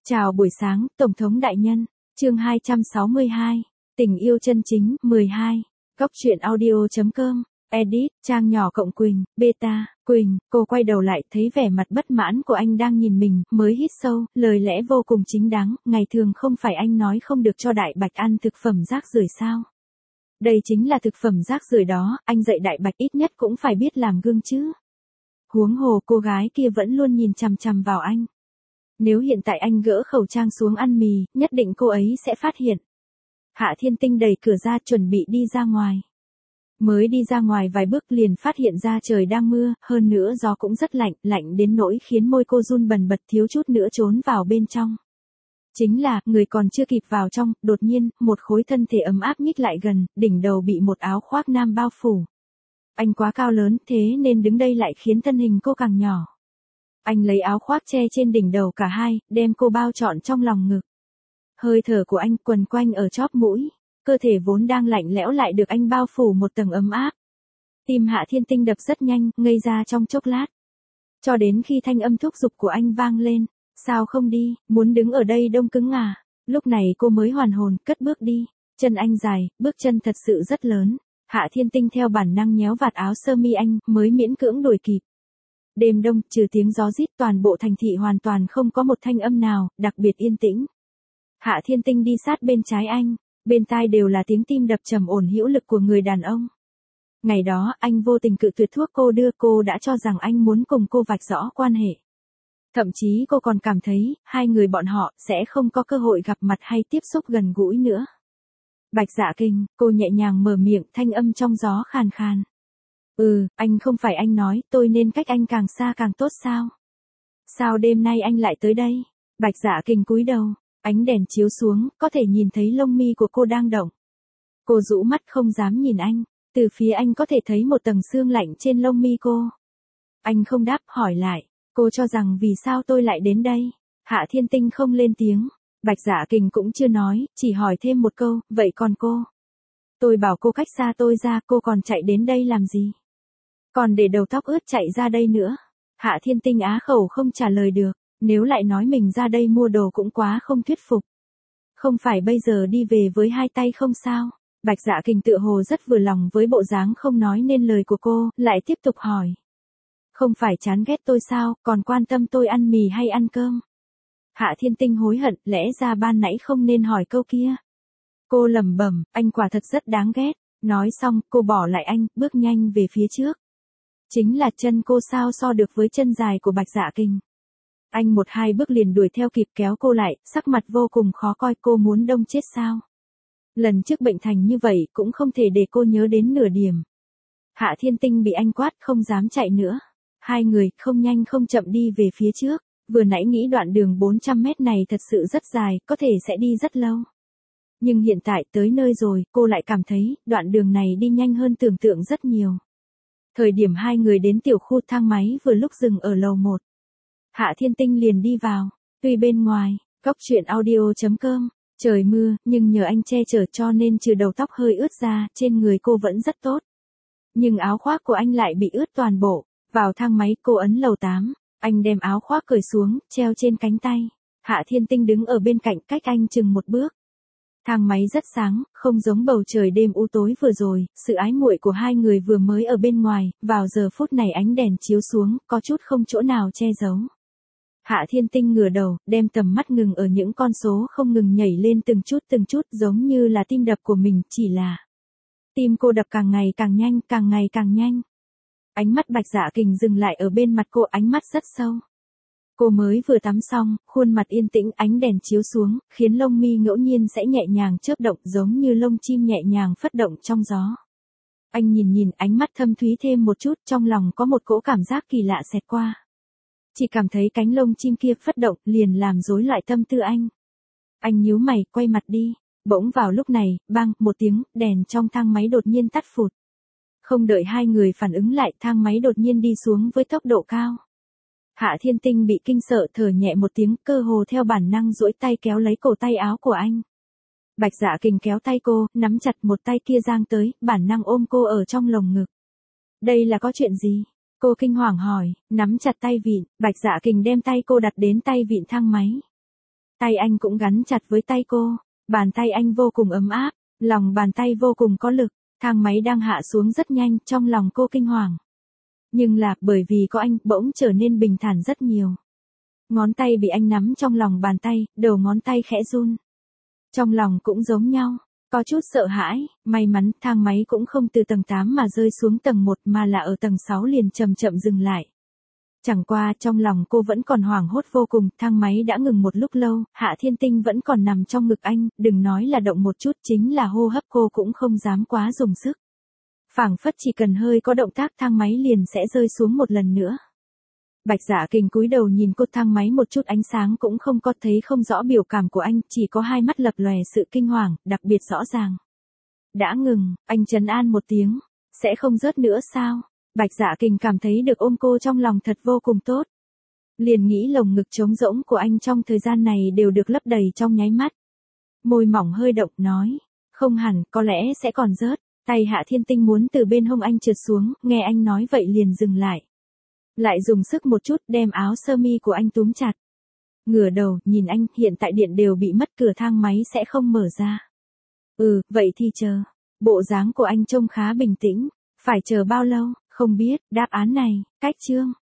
Chào buổi sáng, Tổng thống đại nhân. Chương 262. Tình yêu chân chính, 12. Góc truyện audio.com. Edit, trang nhỏ cộng Quỳnh, beta, Quỳnh, cô quay đầu lại, thấy vẻ mặt bất mãn của anh đang nhìn mình, mới hít sâu, lời lẽ vô cùng chính đáng, ngày thường không phải anh nói không được cho Đại Bạch ăn thực phẩm rác rưởi sao? Đây chính là thực phẩm rác rưởi đó, anh dạy Đại Bạch ít nhất cũng phải biết làm gương chứ. Huống hồ cô gái kia vẫn luôn nhìn chằm chằm vào anh. Nếu hiện tại anh gỡ khẩu trang xuống ăn mì, nhất định cô ấy sẽ phát hiện. Hạ Thiên Tinh đẩy cửa ra chuẩn bị đi ra ngoài. Mới đi ra ngoài vài bước liền phát hiện ra trời đang mưa, hơn nữa gió cũng rất lạnh, lạnh đến nỗi khiến môi cô run bần bật thiếu chút nữa trốn vào bên trong. Chính là, người còn chưa kịp vào trong, đột nhiên, một khối thân thể ấm áp nhích lại gần, đỉnh đầu bị một áo khoác nam bao phủ. Anh quá cao lớn, thế nên đứng đây lại khiến thân hình cô càng nhỏ. Anh lấy áo khoác che trên đỉnh đầu cả hai, đem cô bao trọn trong lòng ngực. Hơi thở của anh quần quanh ở chóp mũi, cơ thể vốn đang lạnh lẽo lại được anh bao phủ một tầng ấm áp. Tim Hạ Thiên Tinh đập rất nhanh, ngây ra trong chốc lát. Cho đến khi thanh âm thúc giục của anh vang lên, sao không đi, muốn đứng ở đây đông cứng à? Lúc này cô mới hoàn hồn, cất bước đi, chân anh dài, bước chân thật sự rất lớn. Hạ Thiên Tinh theo bản năng nhéo vạt áo sơ mi anh, mới miễn cưỡng đuổi kịp. Đêm đông, trừ tiếng gió rít toàn bộ thành thị hoàn toàn không có một thanh âm nào, đặc biệt yên tĩnh. Hạ Thiên Tinh đi sát bên trái anh, bên tai đều là tiếng tim đập trầm ổn hữu lực của người đàn ông. Ngày đó, anh vô tình cự tuyệt thuốc cô đưa, cô đã cho rằng anh muốn cùng cô vạch rõ quan hệ. Thậm chí cô còn cảm thấy, hai người bọn họ sẽ không có cơ hội gặp mặt hay tiếp xúc gần gũi nữa. Bạch Dạ Kình, cô nhẹ nhàng mở miệng, thanh âm trong gió khàn khàn. Anh không phải anh nói, tôi nên cách anh càng xa càng tốt sao? Sao đêm nay anh lại tới đây? Bạch Dạ Kình cúi đầu, ánh đèn chiếu xuống, có thể nhìn thấy lông mi của cô đang động. Cô rũ mắt không dám nhìn anh, từ phía anh có thể thấy một tầng sương lạnh trên lông mi cô. Anh không đáp, hỏi lại, cô cho rằng vì sao tôi lại đến đây? Hạ Thiên Tinh không lên tiếng, Bạch Dạ Kình cũng chưa nói, chỉ hỏi thêm một câu, vậy còn cô? Tôi bảo cô cách xa tôi ra, cô còn chạy đến đây làm gì? Còn để đầu tóc ướt chạy ra đây nữa. Hạ Thiên Tinh á khẩu không trả lời được, nếu lại nói mình ra đây mua đồ cũng quá không thuyết phục. Không phải bây giờ đi về với hai tay không sao? Bạch Dạ Kình tựa hồ rất vừa lòng với bộ dáng không nói nên lời của cô, lại tiếp tục hỏi. Không phải chán ghét tôi sao, còn quan tâm tôi ăn mì hay ăn cơm? Hạ Thiên Tinh hối hận, lẽ ra ban nãy không nên hỏi câu kia. Cô lẩm bẩm, anh quả thật rất đáng ghét. Nói xong, cô bỏ lại anh, bước nhanh về phía trước. Chính là chân cô sao so được với chân dài của Bạch Dạ Kình. Anh một hai bước liền đuổi theo kịp kéo cô lại, sắc mặt vô cùng khó coi, cô muốn đông chết sao. Lần trước bệnh thành như vậy cũng không thể để cô nhớ đến nửa điểm. Hạ Thiên Tinh bị anh quát không dám chạy nữa. Hai người không nhanh không chậm đi về phía trước, vừa nãy nghĩ đoạn đường 400 mét này thật sự rất dài, có thể sẽ đi rất lâu. Nhưng hiện tại tới nơi rồi, cô lại cảm thấy đoạn đường này đi nhanh hơn tưởng tượng rất nhiều. Thời điểm hai người đến tiểu khu, thang máy vừa lúc dừng ở lầu 1. Hạ Thiên Tinh liền đi vào, tuy bên ngoài, góc truyện audio.com, trời mưa, nhưng nhờ anh che chở cho nên trừ đầu tóc hơi ướt ra, trên người cô vẫn rất tốt. Nhưng áo khoác của anh lại bị ướt toàn bộ. Vào thang máy, cô ấn lầu 8, anh đem áo khoác cởi xuống, treo trên cánh tay. Hạ Thiên Tinh đứng ở bên cạnh, cách anh chừng một bước. Thang máy rất sáng, không giống bầu trời đêm u tối vừa rồi, sự ái muội của hai người vừa mới ở bên ngoài, vào giờ phút này ánh đèn chiếu xuống, có chút không chỗ nào che giấu. Hạ Thiên Tinh ngửa đầu, đem tầm mắt ngừng ở những con số không ngừng nhảy lên từng chút giống như là tim đập của mình, chỉ là tim cô đập càng ngày càng nhanh, càng ngày càng nhanh. Ánh mắt Bạch Dạ Kình dừng lại ở bên mặt cô, ánh mắt rất sâu. Cô mới vừa tắm xong, khuôn mặt yên tĩnh, ánh đèn chiếu xuống, khiến lông mi ngẫu nhiên sẽ nhẹ nhàng chớp động giống như lông chim nhẹ nhàng phất động trong gió. Anh nhìn ánh mắt thâm thúy thêm một chút, trong lòng có một cỗ cảm giác kỳ lạ xẹt qua. Chỉ cảm thấy cánh lông chim kia phất động liền làm rối loạn tâm tư anh. Anh nhíu mày, quay mặt đi. Bỗng vào lúc này, bang, một tiếng, đèn trong thang máy đột nhiên tắt phụt. Không đợi hai người phản ứng lại, thang máy đột nhiên đi xuống với tốc độ cao. Hạ Thiên Tinh bị kinh sợ, thở nhẹ một tiếng, cơ hồ theo bản năng duỗi tay kéo lấy cổ tay áo của anh. Bạch Dạ Kình kéo tay cô, nắm chặt, một tay kia giang tới, bản năng ôm cô ở trong lồng ngực. Đây là có chuyện gì? Cô kinh hoàng hỏi, nắm chặt tay vịn, Bạch Dạ Kình đem tay cô đặt đến tay vịn thang máy. Tay anh cũng gắn chặt với tay cô. Bàn tay anh vô cùng ấm áp, lòng bàn tay vô cùng có lực. Thang máy đang hạ xuống rất nhanh, trong lòng cô kinh hoàng. Nhưng là, bởi vì có anh, bỗng trở nên bình thản rất nhiều. Ngón tay bị anh nắm trong lòng bàn tay, đầu ngón tay khẽ run. Trong lòng cũng giống nhau, có chút sợ hãi, may mắn thang máy cũng không từ tầng 8 mà rơi xuống tầng 1 mà là ở tầng 6 liền chậm chậm dừng lại. Chẳng qua trong lòng cô vẫn còn hoảng hốt vô cùng, thang máy đã ngừng một lúc lâu, Hạ Thiên Tinh vẫn còn nằm trong ngực anh, đừng nói là động một chút chính là hô hấp cô cũng không dám quá dùng sức. Phảng phất chỉ cần hơi có động tác thang máy liền sẽ rơi xuống một lần nữa. Bạch Dạ Kình cúi đầu nhìn cô, thang máy một chút ánh sáng cũng không có, thấy không rõ biểu cảm của anh, chỉ có hai mắt lập lòe sự kinh hoàng, đặc biệt rõ ràng. Đã ngừng, anh trấn an một tiếng, sẽ không rớt nữa sao? Bạch Dạ Kình cảm thấy được ôm cô trong lòng thật vô cùng tốt. Liền nghĩ lồng ngực trống rỗng của anh trong thời gian này đều được lấp đầy trong nháy mắt. Môi mỏng hơi động nói, không hẳn, có lẽ sẽ còn rớt. Tay Hạ Thiên Tinh muốn từ bên hông anh trượt xuống, nghe anh nói vậy liền dừng lại. Lại dùng sức một chút đem áo sơ mi của anh túm chặt. Ngửa đầu, nhìn anh, hiện tại điện đều bị mất, cửa thang máy sẽ không mở ra. Vậy thì chờ. Bộ dáng của anh trông khá bình tĩnh. Phải chờ bao lâu, không biết, đáp án này, cách chương.